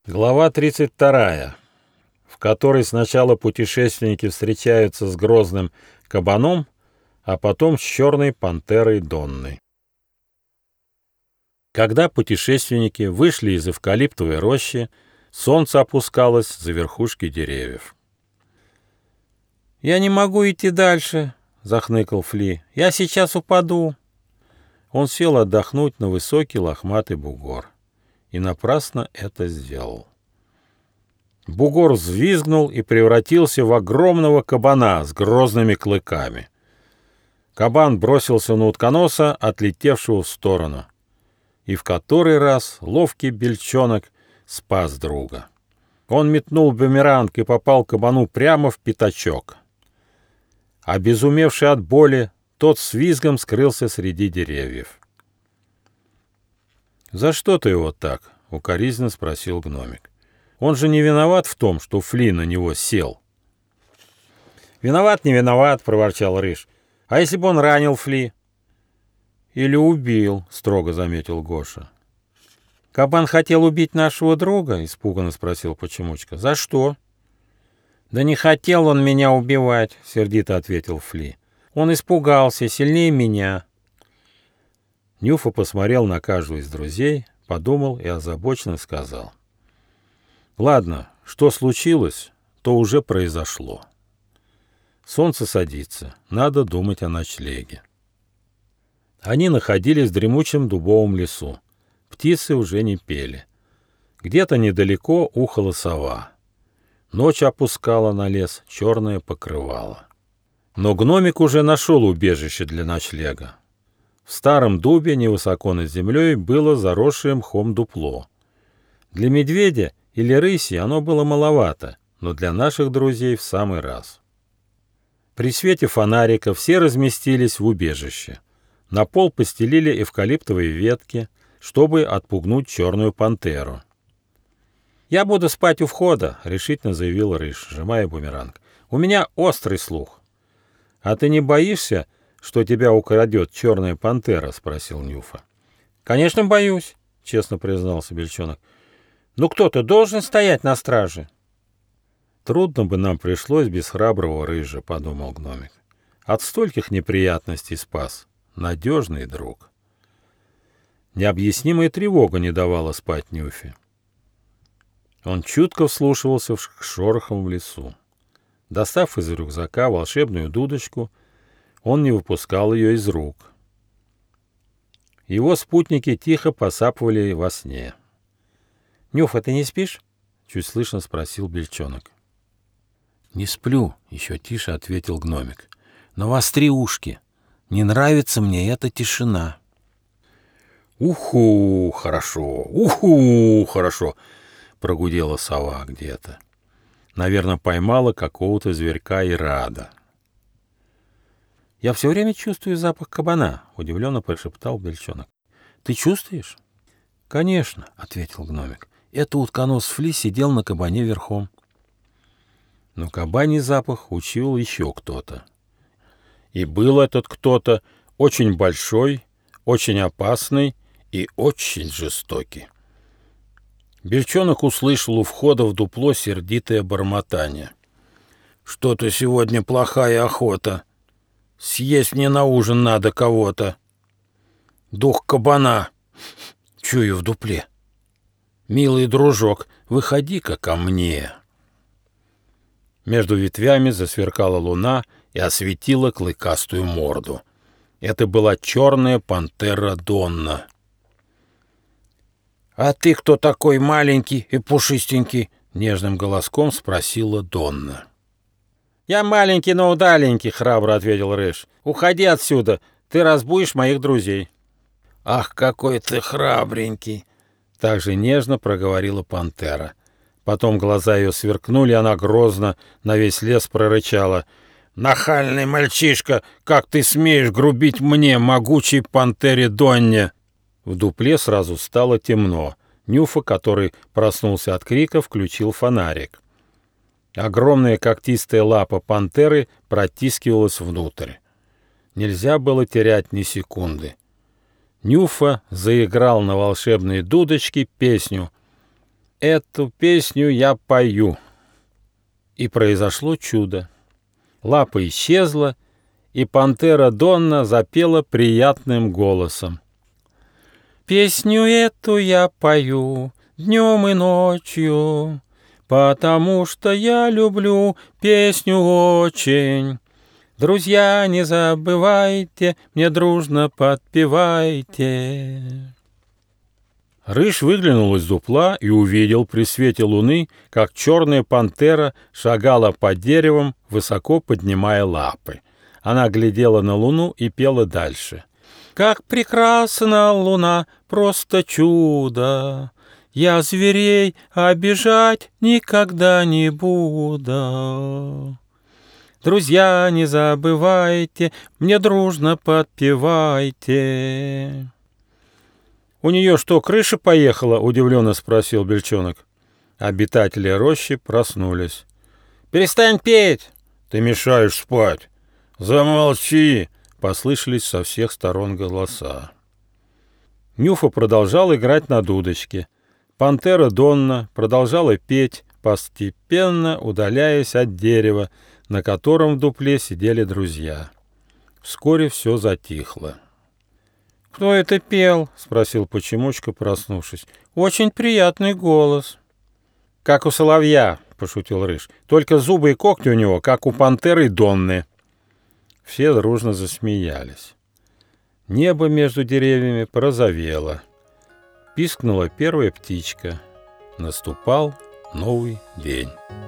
Глава 32, в которой сначала путешественники встречаются с грозным кабаном, а потом с черной пантерой Донной. Когда путешественники вышли из эвкалиптовой рощи, солнце опускалось за верхушки деревьев. «Я не могу идти дальше», — захныкал Фли. «Я сейчас упаду». Он сел отдохнуть на высокий лохматый бугор. И напрасно это сделал. Бугор взвизгнул и превратился в огромного кабана с грозными клыками. Кабан бросился на утконоса, отлетевшего в сторону. И в который раз ловкий бельчонок спас друга. Он метнул бумеранг и попал кабану прямо в пятачок. Обезумевший от боли, тот с визгом скрылся среди деревьев. «За что ты его так?» — укоризненно спросил гномик. «Он же не виноват в том, что Фли на него сел». «Виноват, не виноват», — проворчал Рыж. «А если бы он ранил Фли?» «Или убил», — строго заметил Гоша. «Кабан хотел убить нашего друга?» — испуганно спросил Почемучка. «За что?» «Да не хотел он меня убивать», — сердито ответил Фли. «Он испугался сильнее меня». Нюфа посмотрел на каждого из друзей, подумал и озабоченно сказал: «Ладно, что случилось, то уже произошло. Солнце садится, надо думать о ночлеге». Они находились в дремучем дубовом лесу. Птицы уже не пели. Где-то недалеко ухала сова. Ночь опускала на лес черное покрывало. Но гномик уже нашел убежище для ночлега. В старом дубе невысоко над землей было заросшее мхом дупло. Для медведя или рыси оно было маловато, но для наших друзей в самый раз. При свете фонарика все разместились в убежище. На пол постелили эвкалиптовые ветки, чтобы отпугнуть черную пантеру. «Я буду спать у входа», — решительно заявил Рыж, сжимая бумеранг. «У меня острый слух». «А ты не боишься, что тебя украдет черная пантера?» — спросил Нюфа. «Конечно, боюсь», — честно признался Бельчонок. «Ну кто-то должен стоять на страже». «Трудно бы нам пришлось без храброго Рыжа», — подумал гномик. «От стольких неприятностей спас. Надежный друг». Необъяснимая тревога не давала спать Нюфе. Он чутко вслушивался к шорохам в лесу. Достав из рюкзака волшебную дудочку, он не выпускал ее из рук. Его спутники тихо посапывали во сне. «Нюфа, ты не спишь?» — чуть слышно спросил Бельчонок. «Не сплю», — еще тише ответил гномик. «Но востри ушки. Не нравится мне эта тишина». «Уху, хорошо», — прогудела сова где-то. Наверное, поймала какого-то зверька и рада. «Я все время чувствую запах кабана», — удивленно прошептал Бельчонок. «Ты чувствуешь?» «Конечно», — ответил гномик. «Это утконос Фли сидел на кабане верхом». Но кабаний запах учуял еще кто-то. И был этот кто-то очень большой, очень опасный и очень жестокий. Бельчонок услышал у входа в дупло сердитое бормотание. «Что-то сегодня плохая охота. Съесть мне на ужин надо кого-то. Дух кабана. Чую в дупле. Милый дружок, выходи-ка ко мне». Между ветвями засверкала луна и осветила клыкастую морду. Это была черная пантера Донна. «А ты кто такой маленький и пушистенький?» — нежным голоском спросила Донна. «Я маленький, но удаленький», — храбро ответил Рыж. «Уходи отсюда, ты разбудишь моих друзей». «Ах, какой ты храбренький!» — так же нежно проговорила пантера. Потом глаза ее сверкнули, она грозно на весь лес прорычала. «Нахальный мальчишка, как ты смеешь грубить мне, могучей пантере Донне!» В дупле сразу стало темно. Нюфа, который проснулся от крика, включил фонарик. Огромная когтистая лапа пантеры протискивалась внутрь. Нельзя было терять ни секунды. Нюфа заиграл на волшебной дудочке песню эту песню я пою». И произошло чудо. Лапа исчезла, и пантера Донна запела приятным голосом. «Песню эту я пою днем и ночью, потому что я люблю песню очень. Друзья, не забывайте, мне дружно подпевайте». Рыж выглянул из дупла и увидел при свете луны, как черная пантера шагала под деревом, высоко поднимая лапы. Она глядела на луну и пела дальше. «Как прекрасна луна, просто чудо! Я зверей обижать никогда не буду. Друзья, не забывайте, мне дружно подпевайте». «У нее что, крыша поехала?» — удивленно спросил Бельчонок. Обитатели рощи проснулись. «Перестань петь! Ты мешаешь спать! Замолчи!» — послышались со всех сторон голоса. Нюфа продолжал играть на дудочке. Пантера Донна продолжала петь, постепенно удаляясь от дерева, на котором в дупле сидели друзья. Вскоре все затихло. «Кто это пел?» — спросил Почемучка, проснувшись. «Очень приятный голос». «Как у соловья», — пошутил Рыж. «Только зубы и когти у него, как у пантеры Донны». Все дружно засмеялись. Небо между деревьями порозовело. Пискнула первая птичка. Наступал новый день.